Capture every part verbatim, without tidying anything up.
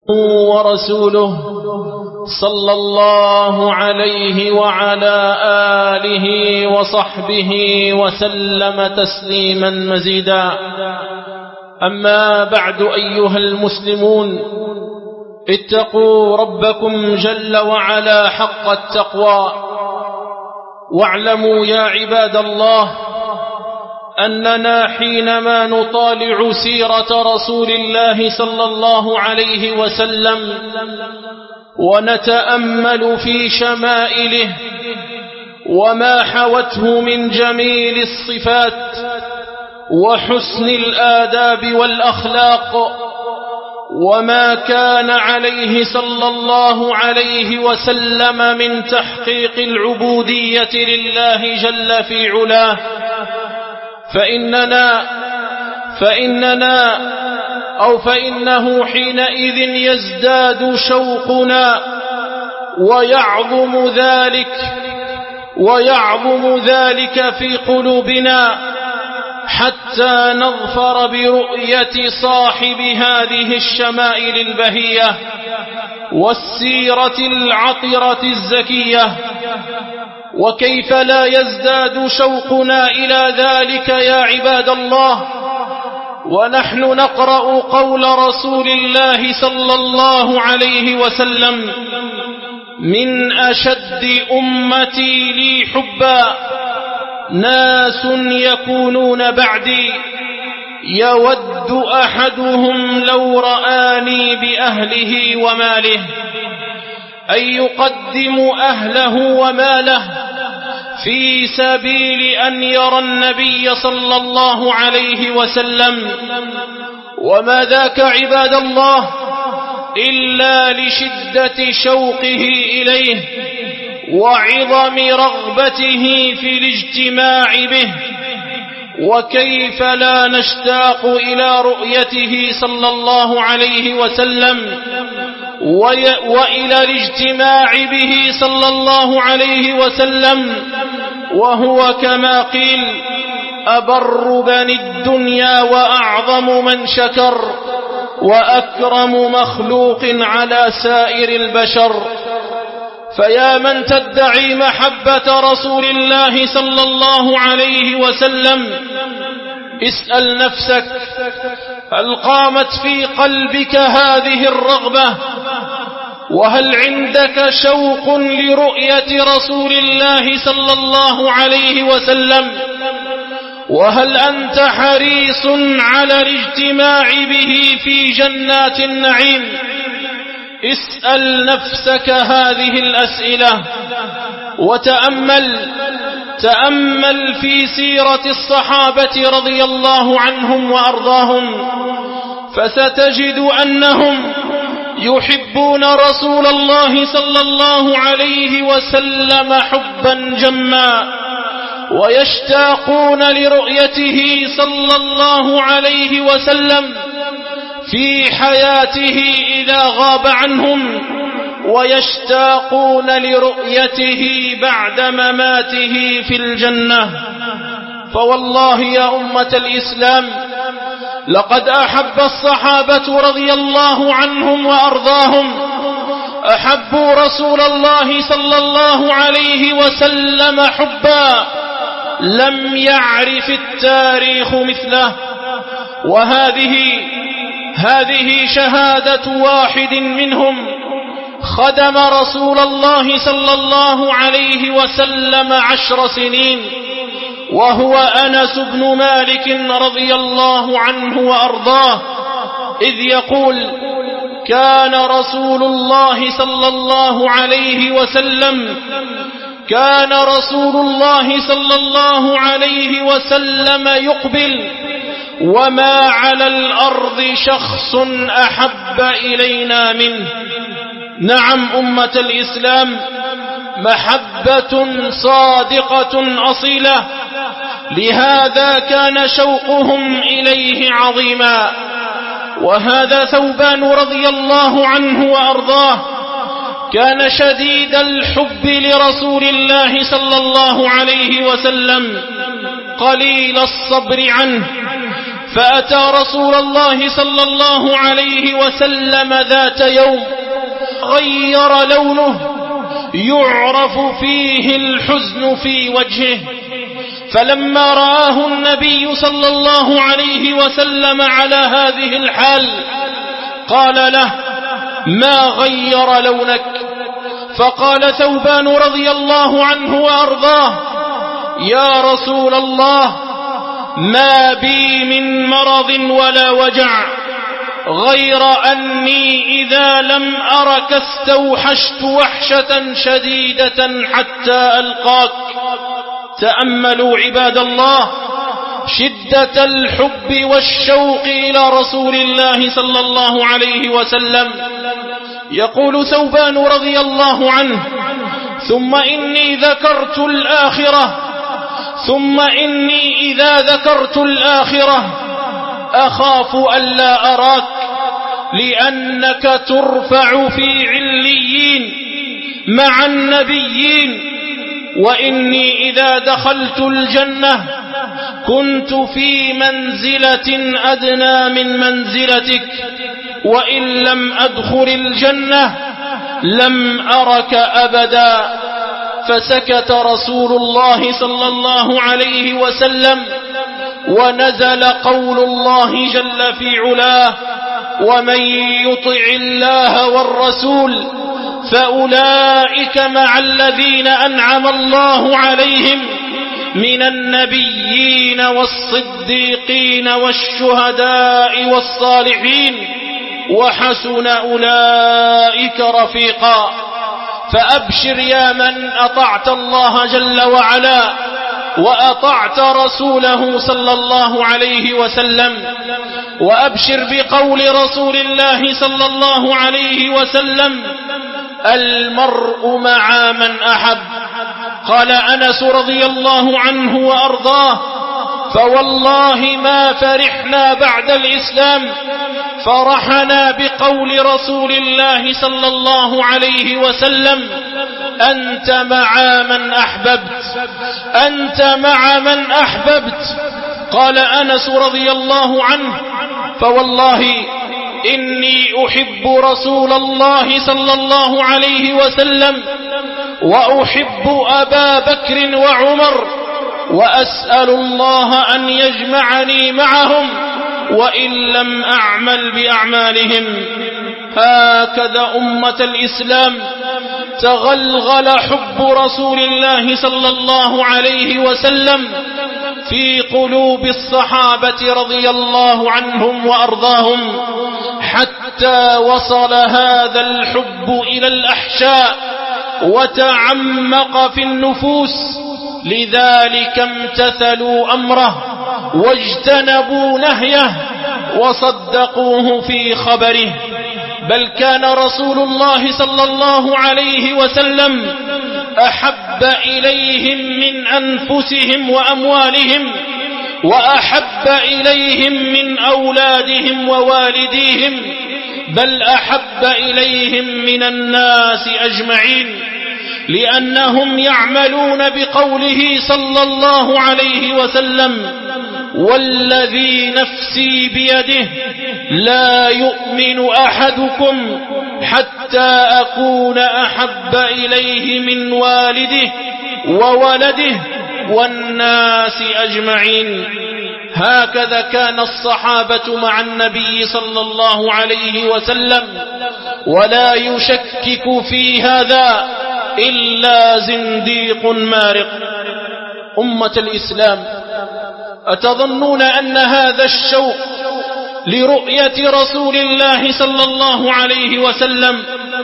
ورسوله صلى الله عليه وعلى آله وصحبه وسلم تسليما مزيدا. أما بعد، أيها المسلمون، اتقوا ربكم جل وعلا حق التقوى، واعلموا يا عباد الله أننا حينما نطالع سيرة رسول الله صلى الله عليه وسلم ونتأمل في شمائله وما حوته من جميل الصفات وحسن الآداب والأخلاق، وما كان عليه صلى الله عليه وسلم من تحقيق العبودية لله جل في علاه، فإننا فإننا أو فإنه حينئذ يزداد شوقنا ويعظم ذلك ويعظم ذلك في قلوبنا حتى نظفر برؤية صاحب هذه الشمائل البهية والسيرة العطرة الزكية. وكيف لا يزداد شوقنا إلى ذلك يا عباد الله ونحن نقرأ قول رسول الله صلى الله عليه وسلم: من أشد أمتي لي حبا ناس يكونون بعدي يود أحدهم لو رآني بأهله وماله، أن يقدم أهله وماله في سبيل أن يرى النبي صلى الله عليه وسلم. وما ذاك عباد الله إلا لشدة شوقه إليه وعظم رغبته في الاجتماع به. وكيف لا نشتاق إلى رؤيته صلى الله عليه وسلم وإلى الاجتماع به صلى الله عليه وسلم وهو كما قيل أبر بني الدنيا وأعظم من شكر وأكرم مخلوق على سائر البشر. فيا من تدعي محبة رسول الله صلى الله عليه وسلم، اسأل نفسك: هل قامت في قلبك هذه الرغبة؟ وهل عندك شوق لرؤية رسول الله صلى الله عليه وسلم؟ وهل أنت حريص على الاجتماع به في جنات النعيم؟ اسأل نفسك هذه الأسئلة وتأمل تأمل في سيرة الصحابة رضي الله عنهم وأرضاهم، فستجد أنهم يحبون رسول الله صلى الله عليه وسلم حبا جما، ويشتاقون لرؤيته صلى الله عليه وسلم في حياته إذا غاب عنهم، ويشتاقون لرؤيته بعد مماته في الجنة. فوالله يا أمة الإسلام لقد أحب الصحابة رضي الله عنهم وأرضاهم أحبوا رسول الله صلى الله عليه وسلم حبا لم يعرف التاريخ مثله. وهذه هذه شهادة واحد منهم خدم رسول الله صلى الله عليه وسلم عشر سنين، وهو أنس بن مالك رضي الله عنه وأرضاه، إذ يقول: كان رسول الله صلى الله عليه وسلم كان رسول الله صلى الله عليه وسلم يقبل وما على الأرض شخص أحب إلينا منه. نعم أمة الإسلام، محبة صادقة أصيلة، لهذا كان شوقهم إليه عظيما. وهذا ثوبان رضي الله عنه وأرضاه كان شديد الحب لرسول الله صلى الله عليه وسلم قليل الصبر عنه، فأتى رسول الله صلى الله عليه وسلم ذات يوم غير لونه يعرف فيه الحزن في وجهه، فلما رآه النبي صلى الله عليه وسلم على هذه الحال قال له: ما غير لونك؟ فقال ثوبان رضي الله عنه وأرضاه: يا رسول الله، ما بي من مرض ولا وجع، غير أني إذا لم أرك استوحشت وحشة شديدة حتى ألقاك. تأملوا عباد الله شدة الحب والشوق إلى رسول الله صلى الله عليه وسلم. يقول ثوبان رضي الله عنه: ثم إني ذكرت الآخرة ثم إني إذا ذكرت الآخرة أخاف ألا أراك، لأنك ترفع في عليين مع النبيين، وإني إذا دخلت الجنة كنت في منزلة أدنى من منزلتك، وإن لم أدخل الجنة لم أرك أبدا. فسكت رسول الله صلى الله عليه وسلم، ونزل قول الله جل في علاه: ومن يطع الله والرسول فأولئك مع الذين أنعم الله عليهم من النبيين والصديقين والشهداء والصالحين وحسن أولئك رفيقا. فأبشر يا من أطعت الله جل وعلا وأطعت رسوله صلى الله عليه وسلم، وأبشر بقول رسول الله صلى الله عليه وسلم: المرء مع من أحب. قال أنس رضي الله عنه وأرضاه: فوالله ما فرحنا بعد الإسلام فرحنا بقول رسول الله صلى الله عليه وسلم: أنت مع من أحببت، أنت مع من أحببت. قال أنس رضي الله عنه: فوالله إني أحب رسول الله صلى الله عليه وسلم وأحب أبا بكر وعمر، وأسأل الله أن يجمعني معهم وإن لم أعمل بأعمالهم. هكذا أمة الإسلام تغلغل حب رسول الله صلى الله عليه وسلم في قلوب الصحابة رضي الله عنهم وأرضاهم، حتى وصل هذا الحب إلى الأحشاء وتعمق في النفوس. لذلك امتثلوا أمره واجتنبوا نهيه وصدقوه في خبره. بل كان رسول الله صلى الله عليه وسلم أحب إليهم من أنفسهم وأموالهم، وأحب إليهم من أولادهم ووالديهم، بل أحب إليهم من الناس أجمعين، لأنهم يعملون بقوله صلى الله عليه وسلم: والذي نفسي بيده لا يؤمن أحدكم حتى أكون أحب إليه من والده وولده والناس أجمعين. هكذا كان الصحابة مع النبي صلى الله عليه وسلم، ولا يشكك في هذا إلا زنديق مارق. أمة الإسلام، أتظنون أن هذا الشوق لرؤية رسول الله صلى الله عليه وسلم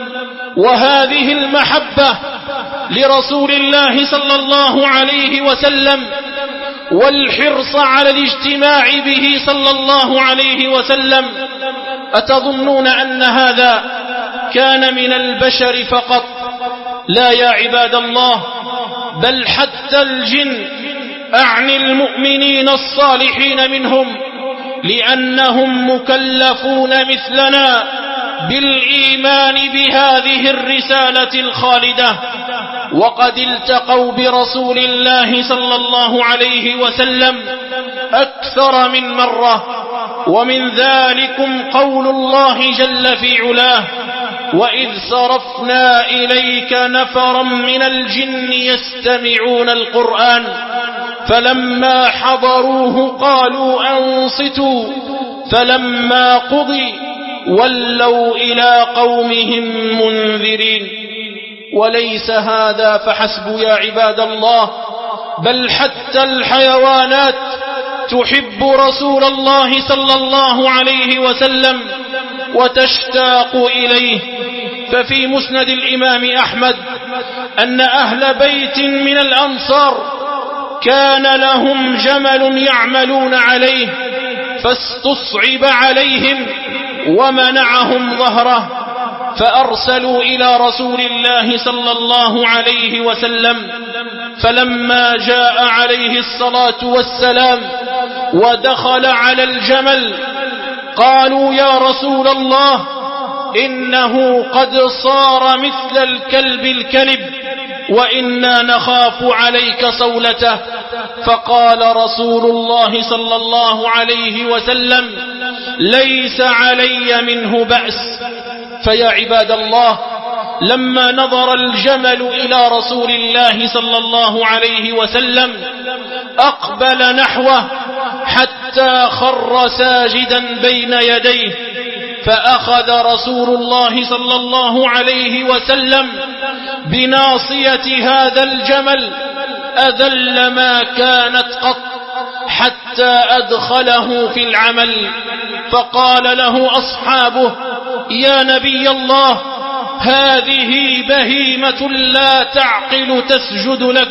وهذه المحبة لرسول الله صلى الله عليه وسلم والحرص على الاجتماع به صلى الله عليه وسلم، أتظنون أن هذا كان من البشر فقط؟ لا يا عباد الله، بل حتى الجن، أعني المؤمنين الصالحين منهم، لأنهم مكلفون مثلنا بالإيمان بهذه الرسالة الخالدة، وقد التقوا برسول الله صلى الله عليه وسلم أكثر من مرة، ومن ذلكم قول الله جل في علاه: وإذ صرفنا إليك نفرا من الجن يستمعون القرآن فلما حضروه قالوا أنصتوا فلما قضي ولوا إلى قومهم منذرين. وليس هذا فحسب يا عباد الله، بل حتى الحيوانات تحب رسول الله صلى الله عليه وسلم وتشتاق إليه. ففي مسند الإمام أحمد أن أهل بيت من الأنصار كان لهم جمل يعملون عليه فاستصعب عليهم ومنعهم ظهره، فأرسلوا إلى رسول الله صلى الله عليه وسلم، فلما جاء عليه الصلاة والسلام ودخل على الجمل قالوا: يا رسول الله، إنه قد صار مثل الكلب الكلب وإنا نخاف عليك صولته. فقال رسول الله صلى الله عليه وسلم: ليس علي منه بأس. فيا عباد الله، لما نظر الجمل إلى رسول الله صلى الله عليه وسلم أقبل نحوه حتى خر ساجدا بين يديه، فأخذ رسول الله صلى الله عليه وسلم بناصية هذا الجمل أذل ما كانت قط حتى أدخله في العمل، فقال له أصحابه: يا نبي الله، هذه بهيمة لا تعقل تسجد لك،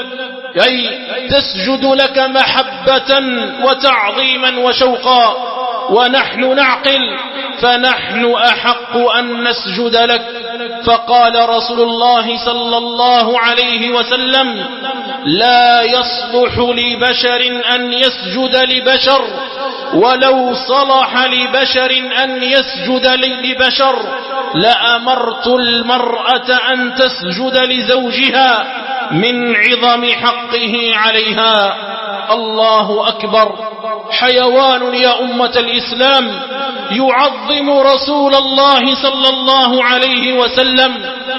أي تسجد لك محبة وتعظيما وشوقا، ونحن نعقل فنحن أحق أن نسجد لك. فقال رسول الله صلى الله عليه وسلم: لا يصلح لبشر أن يسجد لبشر، ولو صلح لبشر أن يسجد لبشر لأمرت المرأة أن تسجد لزوجها من عظم حقه عليها. الله أكبر. حيوان يا أمة الإسلام يعظم رسول الله صلى الله عليه وسلم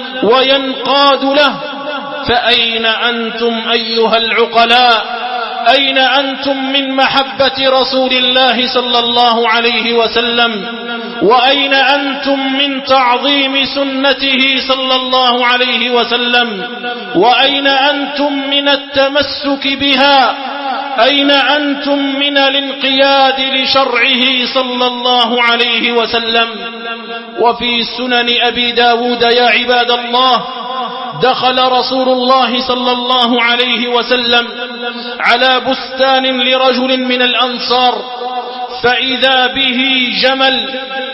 وينقاد له، فأين أنتم أيها العقلاء؟ أين أنتم من محبة رسول الله صلى الله عليه وسلم؟ وأين أنتم من تعظيم سنته صلى الله عليه وسلم؟ وأين أنتم من التمسك بها؟ أين أنتم من الانقياد لشرعه صلى الله عليه وسلم؟ وفي سنن أبي داود يا عباد الله، دخل رسول الله صلى الله عليه وسلم على بستان لرجل من الأنصار فإذا به جمل،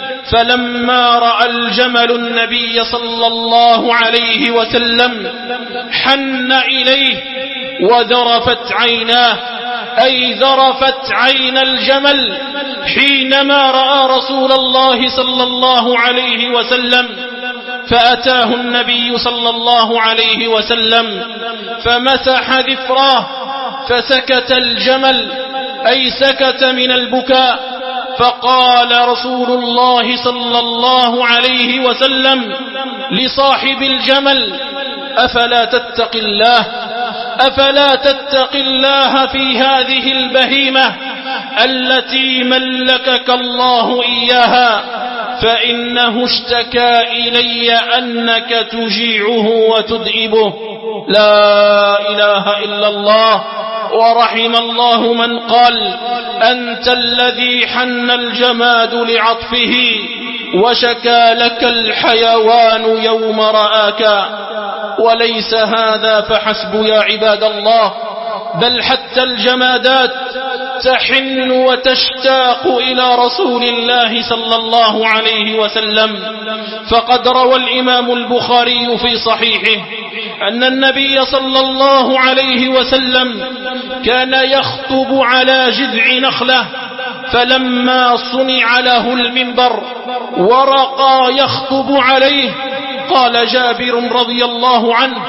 فلما رأى الجمل النبي صلى الله عليه وسلم حن إليه وذرفت عيناه، أي ذرفت عين الجمل حينما رأى رسول الله صلى الله عليه وسلم، فأتاه النبي صلى الله عليه وسلم فمسح ذفراه فسكت الجمل، أي سكت من البكاء، فقال رسول الله صلى الله عليه وسلم لصاحب الجمل: أفلا تتق الله أفلا تتق الله في هذه البهيمة التي ملكك الله إياها، فإنه اشتكى إلي أنك تجيعه وتدئبه. لا إله إلا الله. ورحم الله من قال: أنت الذي حن الجماد لعطفه وشكى لك الحيوان يوم رآك. وليس هذا فحسب يا عباد الله، بل حتى الجمادات تحن وتشتاق إلى رسول الله صلى الله عليه وسلم. فقد روى الإمام البخاري في صحيحه أن النبي صلى الله عليه وسلم كان يخطب على جذع نخلة، فلما صنع له المنبر ورقى يخطب عليه، قال جابر رضي الله عنه: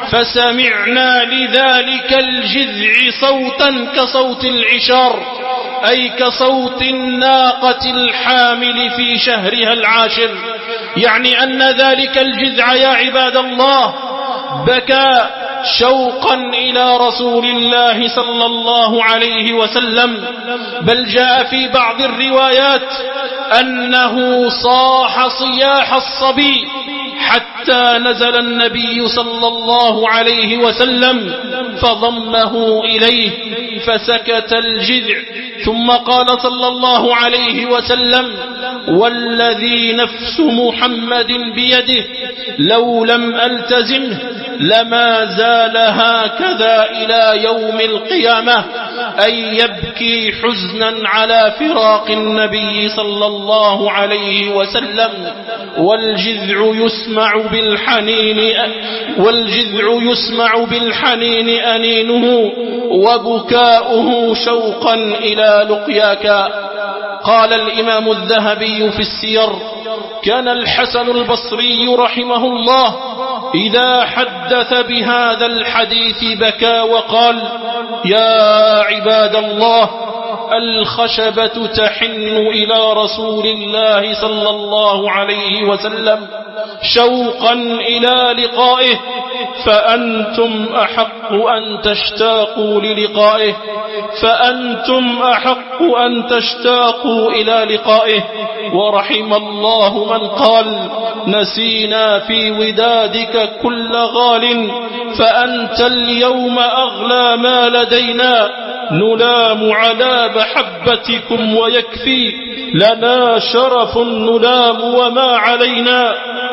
فسمعنا لذلك الجذع صوتا كصوت العشار، أي كصوت الناقة الحامل في شهرها العاشر، يعني أن ذلك الجذع يا عباد الله بكى شوقا إلى رسول الله صلى الله عليه وسلم. بل جاء في بعض الروايات أنه صاح صياح الصبي حتى نزل النبي صلى الله عليه وسلم فضمه إليه فسكت الجذع، ثم قال صلى الله عليه وسلم: والذي نفس محمد بيده لو لم ألتزمه لما زال هكذا إلى يوم القيامة، أي يبكي حزنا على فراق النبي صلى الله عليه وسلم. والجذع يسمع بالحنين والجذع يسمع بالحنين أنينه وبكاؤه شوقا إلى لقياك. قال الإمام الذهبي في السير: كان الحسن البصري رحمه الله إذا حدث بهذا الحديث بكى وقال: يا عباد الله، الخشبة تحن إلى رسول الله صلى الله عليه وسلم شوقا إلى لقائه، فأنتم أحق أن تشتاقوا للقائه فأنتم أحق أن تشتاقوا إلى لقائه. ورحم الله من قال: نسينا في ودادك كل غال، فأنت اليوم أغلى ما لدينا، نلام على محبتكم ويكفي لنا شرف نلام وما علينا.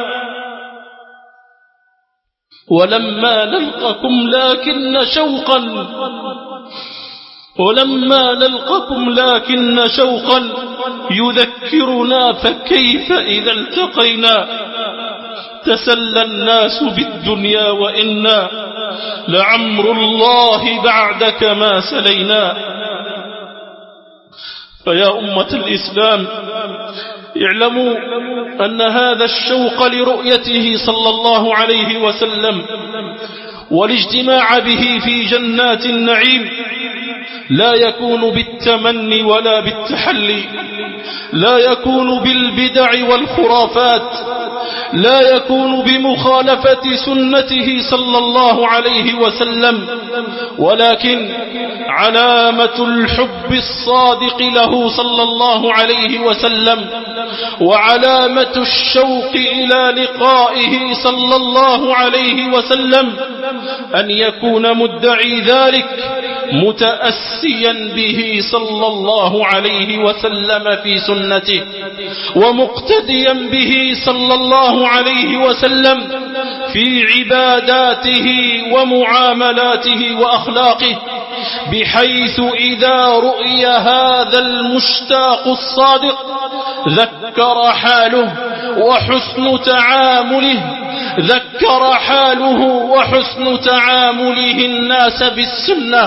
ولما نلقكم لكن شوقا ولما نلقكم لكن شوقا يذكرنا، فكيف إذا التقينا؟ تسلى الناس بالدنيا وإنا لعمر الله بعدك ما سلينا. فيا أمة الإسلام، اعلموا أن هذا الشوق لرؤيته صلى الله عليه وسلم والاجتماع به في جنات النعيم لا يكون بالتمني ولا بالتحلي، لا يكون بالبدع والخرافات، لا يكون بمخالفة سنته صلى الله عليه وسلم، ولكن علامة الحب الصادق له صلى الله عليه وسلم وعلامة الشوق إلى لقائه صلى الله عليه وسلم أن يكون مدعي ذلك متأسيا به صلى الله عليه وسلم في سنته، ومقتديا به صلى الله عليه وسلم في عباداته ومعاملاته وأخلاقه، بحيث إذا رؤي هذا المشتاق الصادق ذكر حاله وحسن تعامله ذكر حاله وحسن تعامله الناس بالسنة،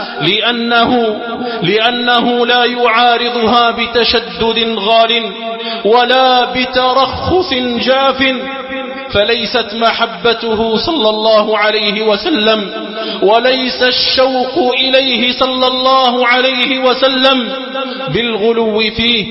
لأنه, لأنه لا يعارضها بتشدد غال ولا بترخص جاف. فليست محبته صلى الله عليه وسلم وليس الشوق إليه صلى الله عليه وسلم بالغلو فيه،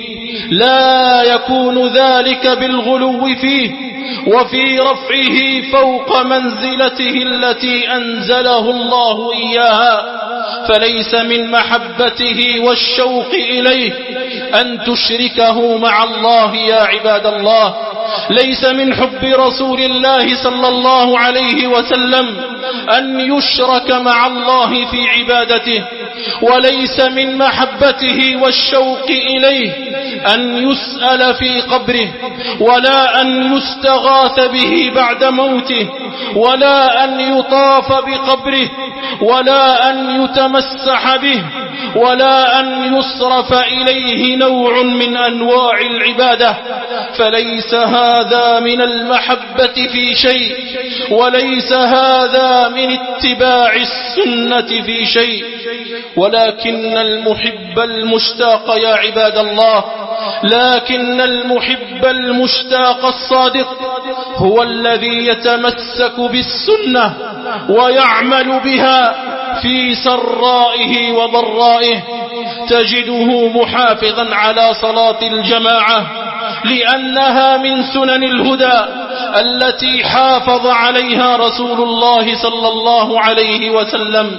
لا يكون ذلك بالغلو فيه وفي رفعه فوق منزلته التي أنزله الله إياها. فليس من محبته والشوق إليه أن تشركه مع الله يا عباد الله، ليس من حب رسول الله صلى الله عليه وسلم أن يشرك مع الله في عبادته، وليس من محبته والشوق إليه أن يسأل في قبره، ولا أن يستغاث به بعد موته، ولا أن يطاف بقبره، ولا أن يتمسح به، ولا أن يصرف إليه نوع من أنواع العبادة. فليس هذا من المحبة في شيء، وليس هذا من اتباع السنة في شيء، ولكن المحب المشتاق يا عباد الله، لكن المحب المشتاق الصادق هو الذي يتمسك بالسنة ويعمل بها في سرائه وضرائه. تجده محافظا على صلاة الجماعة لأنها من سنن الهدى التي حافظ عليها رسول الله صلى الله عليه وسلم.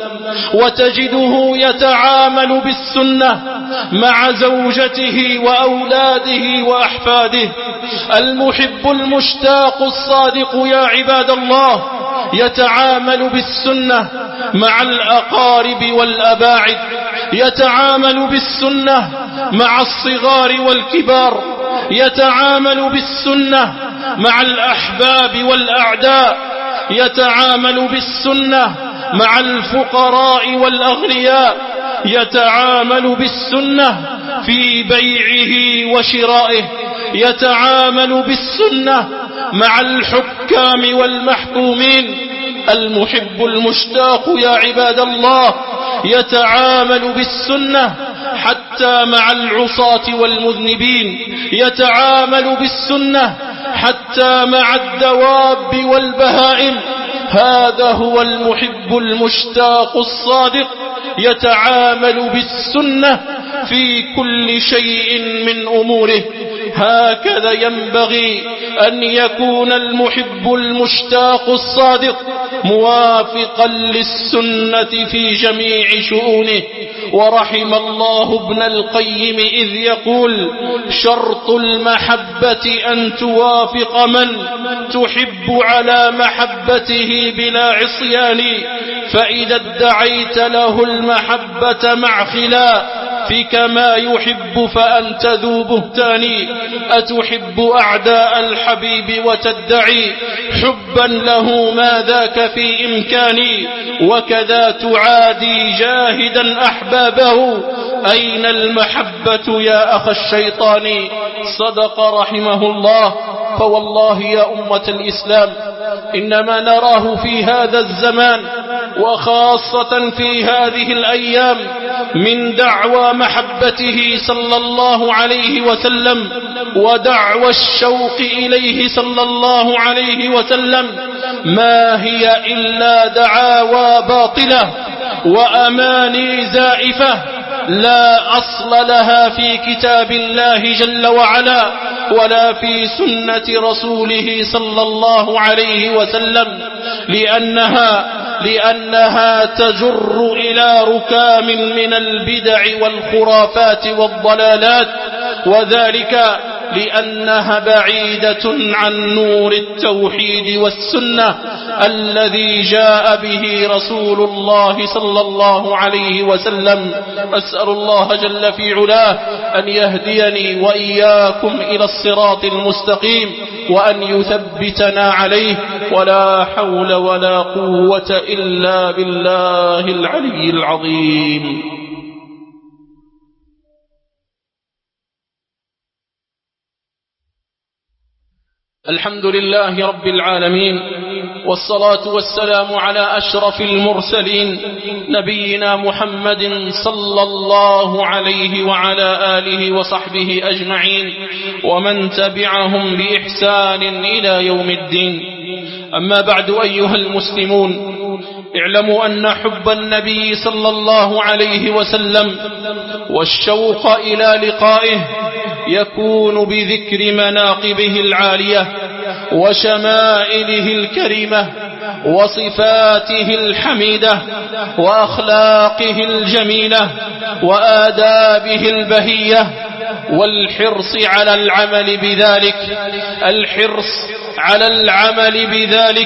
وتجده يتعامل بالسنة مع زوجته وأولاده وأحفاده. المحب المشتاق الصادق يا عباد الله يتعامل بالسنة مع الأقارب والأباعد، يتعامل بالسنة مع الصغار والكبار، يتعامل بالسنة مع الأحباب والأعداء، يتعامل بالسنة مع الفقراء والأغنياء، يتعامل بالسنة في بيعه وشرائه، يتعامل بالسنة مع الحكام والمحكومين. المحب المشتاق يا عباد الله يتعامل بالسنة حتى مع العصاة والمذنبين، يتعامل بالسنة حتى مع الدواب والبهائم. هذا هو المحب المشتاق الصادق، يتعامل بالسنة في كل شيء من أموره. هكذا ينبغي أن يكون المحب المشتاق الصادق موافقا للسنة في جميع شؤونه. ورحم الله ابن القيم إذ يقول: شرط المحبة أن توافق من تحب على محبته بلا عصيان، فإذا ادعيت له المحبة مع خلاف كما يحب فأنت ذو بهتان. أتحب أعداء الحبيب وتدعي حبا له ما ذاك في إمكاني، وكذا تعادي جاهدا أحبابه، أين المحبة يا أخ الشيطان؟ صدق رحمه الله. فوالله يا أمة الإسلام إنما نراه في هذا الزمان وخاصة في هذه الأيام من دعوى محبته صلى الله عليه وسلم ودعوى الشوق إليه صلى الله عليه وسلم ما هي إلا دعاوى باطلة وأماني زائفة لا أصل لها في كتاب الله جل وعلا ولا في سنة رسوله صلى الله عليه وسلم، لأنها لأنها تجر إلى ركام من البدع والخرافات والضلالات، وذلك لأنها بعيدة عن نور التوحيد والسنة الذي جاء به رسول الله صلى الله عليه وسلم. أسأل الله جل في علاه أن يهديني وإياكم إلى الصراط المستقيم وأن يثبتنا عليه، ولا حول ولا قوة إلا بالله العلي العظيم. الحمد لله رب العالمين، والصلاة والسلام على أشرف المرسلين نبينا محمد صلى الله عليه وعلى آله وصحبه أجمعين ومن تبعهم بإحسان إلى يوم الدين. أما بعد أيها المسلمون، اعلموا أن حب النبي صلى الله عليه وسلم والشوق إلى لقائه يكون بذكر مناقبه العالية وشمائله الكريمة وصفاته الحميدة وأخلاقه الجميلة وآدابه البهية، والحرص على العمل بذلك الحرص على العمل بذلك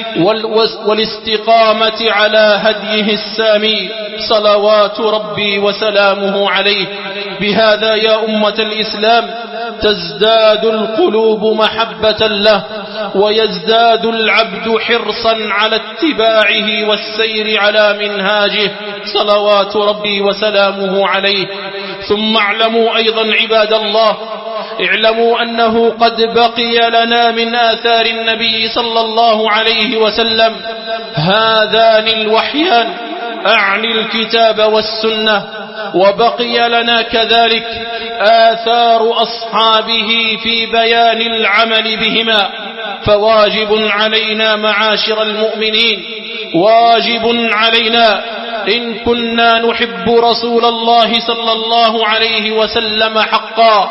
والاستقامة على هديه السامي صلوات ربي وسلامه عليه. بهذا يا أمة الإسلام تزداد القلوب محبة له، ويزداد العبد حرصا على اتباعه والسير على منهاجه صلوات ربي وسلامه عليه. ثم اعلموا أيضا عباد الله، اعلموا أنه قد بقي لنا من آثار النبي صلى الله عليه وسلم هذان الوحيان، أعني الكتاب والسنة، وبقي لنا كذلك آثار أصحابه في بيان العمل بهما. فواجب علينا معاشر المؤمنين، واجب علينا إن كنا نحب رسول الله صلى الله عليه وسلم حقا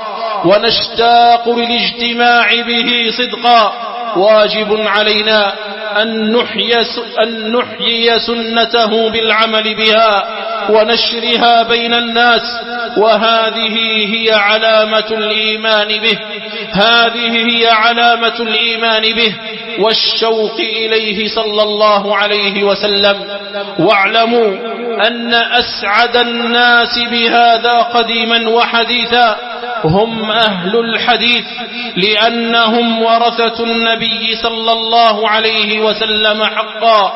ونشتاق للاجتماع به صدقا واجب علينا أن نحيي, أن نحيي سنته بالعمل بها ونشرها بين الناس، وهذه هي علامة الإيمان به هذه هي علامة الإيمان به والشوق إليه صلى الله عليه وسلم. واعلموا أن أسعد الناس بهذا قديما وحديثا هم أهل الحديث، لأنهم ورثة النبي صلى الله عليه وسلم حقا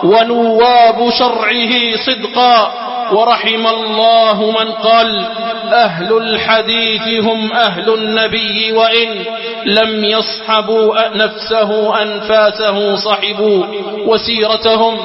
ونواب شرعه صدقا. ورحم الله من قال أهل الحديث هم أهل النبي وإن لم يصحبوا نفسه أنفاسه صحبوا. وسيرتهم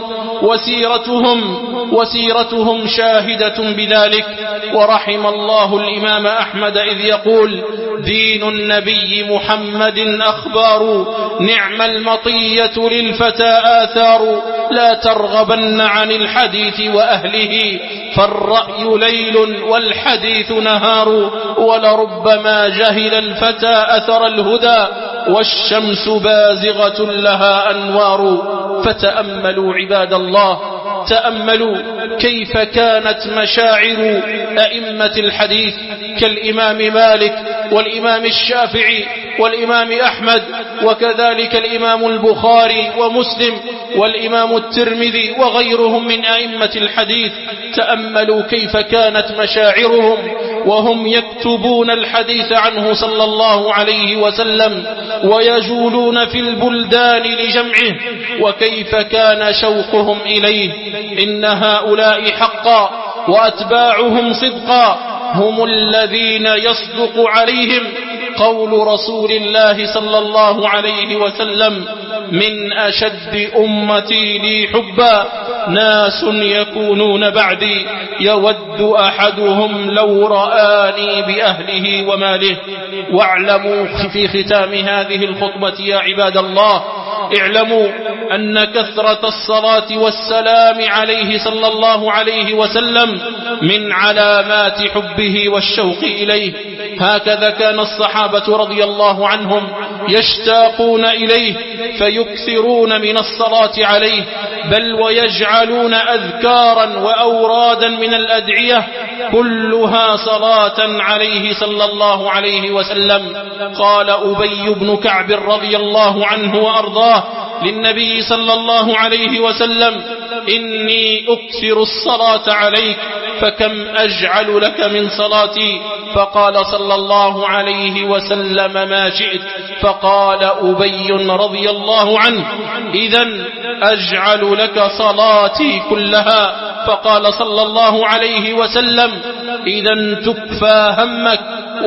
وسيرتهم وسيرتهم شاهدة بذلك. ورحم الله الإمام أحمد إذ يقول دين النبي محمد أخبار نعم المطية للفتى آثار. لا ترغبن عن الحديث وأهله فالرأي ليل والحديث نهار. ولربما جهل الفتى أثر الهدى والشمس بازغة لها أنوار. فتأملوا عباد الله، تأملوا كيف كانت مشاعر أئمة الحديث كالإمام مالك والإمام الشافعي والإمام أحمد وكذلك الإمام البخاري ومسلم والإمام الترمذي وغيرهم من أئمة الحديث. تأملوا كيف كانت مشاعرهم وهم يكتبون الحديث عنه صلى الله عليه وسلم ويجولون في البلدان لجمعه، وكيف كان شوقهم إليه. إن هؤلاء حقا وأتباعهم صدقا هم الذين يصدق عليهم قول رسول الله صلى الله عليه وسلم من أشد أمتي لي حبا ناس يكونون بعدي يود أحدهم لو رآني بأهله وماله. واعلموا في ختام هذه الخطبة يا عباد الله، اعلموا أن كثرة الصلاة والسلام عليه صلى الله عليه وسلم من علامات حبه والشوق إليه. هكذا كان الصحابة رضي الله عنهم يشتاقون إليه فيكثرون من الصلاة عليه، بل ويجعلون أذكارا وأورادا من الأدعية كلها صلاة عليه صلى الله عليه وسلم. قال أبي بن كعب رضي الله عنه وأرضاه للنبي صلى الله عليه وسلم إني أكثر الصلاة عليك فكم أجعل لك من صلاتي؟ فقال صلى الله عليه وسلم ما شئت. فقال أبي رضي الله عنه إذن أجعل لك صلاتي كلها. فقال صلى الله عليه وسلم إذن تكفى همك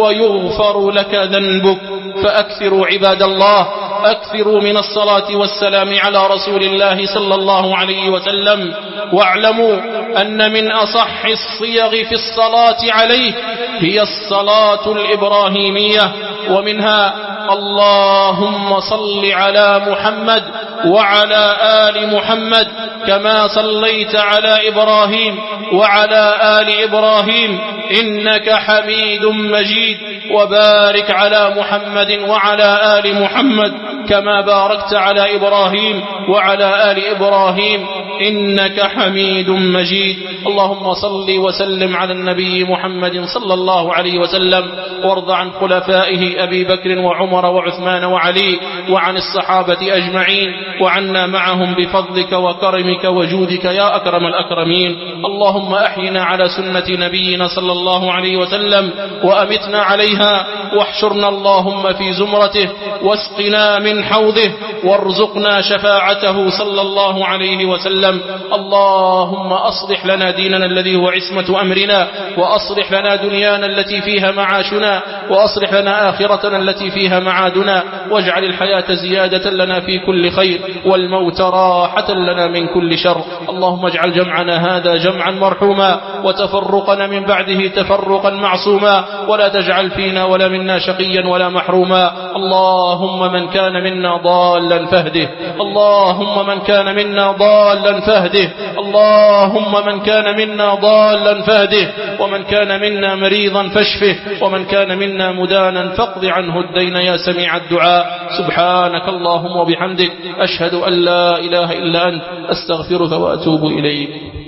ويغفر لك ذنبك. فأكثروا عباد الله، أكثروا من الصلاة والسلام على رسول الله صلى الله عليه وسلم. واعلموا أن من أصح الصيغ في الصلاة عليه هي الصلاة الإبراهيمية، ومنها اللهم صل على محمد وعلى آل محمد كما صليت على إبراهيم وعلى آل إبراهيم إنك حميد مجيد. وبارك على محمد وعلى آل محمد كما باركت على إبراهيم وعلى آل إبراهيم إنك حميد مجيد. اللهم صل وسلم على النبي محمد صلى الله عليه وسلم، وارض عن خلفائه أبي بكر وعمر وعثمان وعلي، وعن الصحابة أجمعين، وعنا معهم بفضلك وكرمك وجودك يا أكرم الأكرمين. اللهم أحينا على سنة نبينا صلى الله عليه وسلم وأمتنا عليها، واحشرنا اللهم في زمرته، واسقنا من حوضه، وارزقنا شفاعته صلى الله عليه وسلم. اللهم أصلح لنا ديننا الذي هو عصمة أمرنا، وأصلح لنا دنيانا التي فيها معاشنا، وأصلح لنا آخرتنا التي فيها معادنا، واجعل الحياة زيادة لنا في كل خير والموت راحة لنا من كل شر. اللهم اجعل جمعنا هذا جمعا مرحوما، وتفرقنا من بعده تفرقا معصوما، ولا تجعل فينا ولا منا شقيا ولا محروما. اللهم من كان منا ضالا ضالا فاهده اللهم من كان منا ضالا فاهده اللهم من كان منا ضالا فاهده ومن كان منا مريضا فاشفه ومن كان منا مدانا فاقض عنه الدين يا سميع الدعاء سبحانك اللهم وبحمدك أشهد أن لا إله إلا أنت أستغفرك وأتوب إليك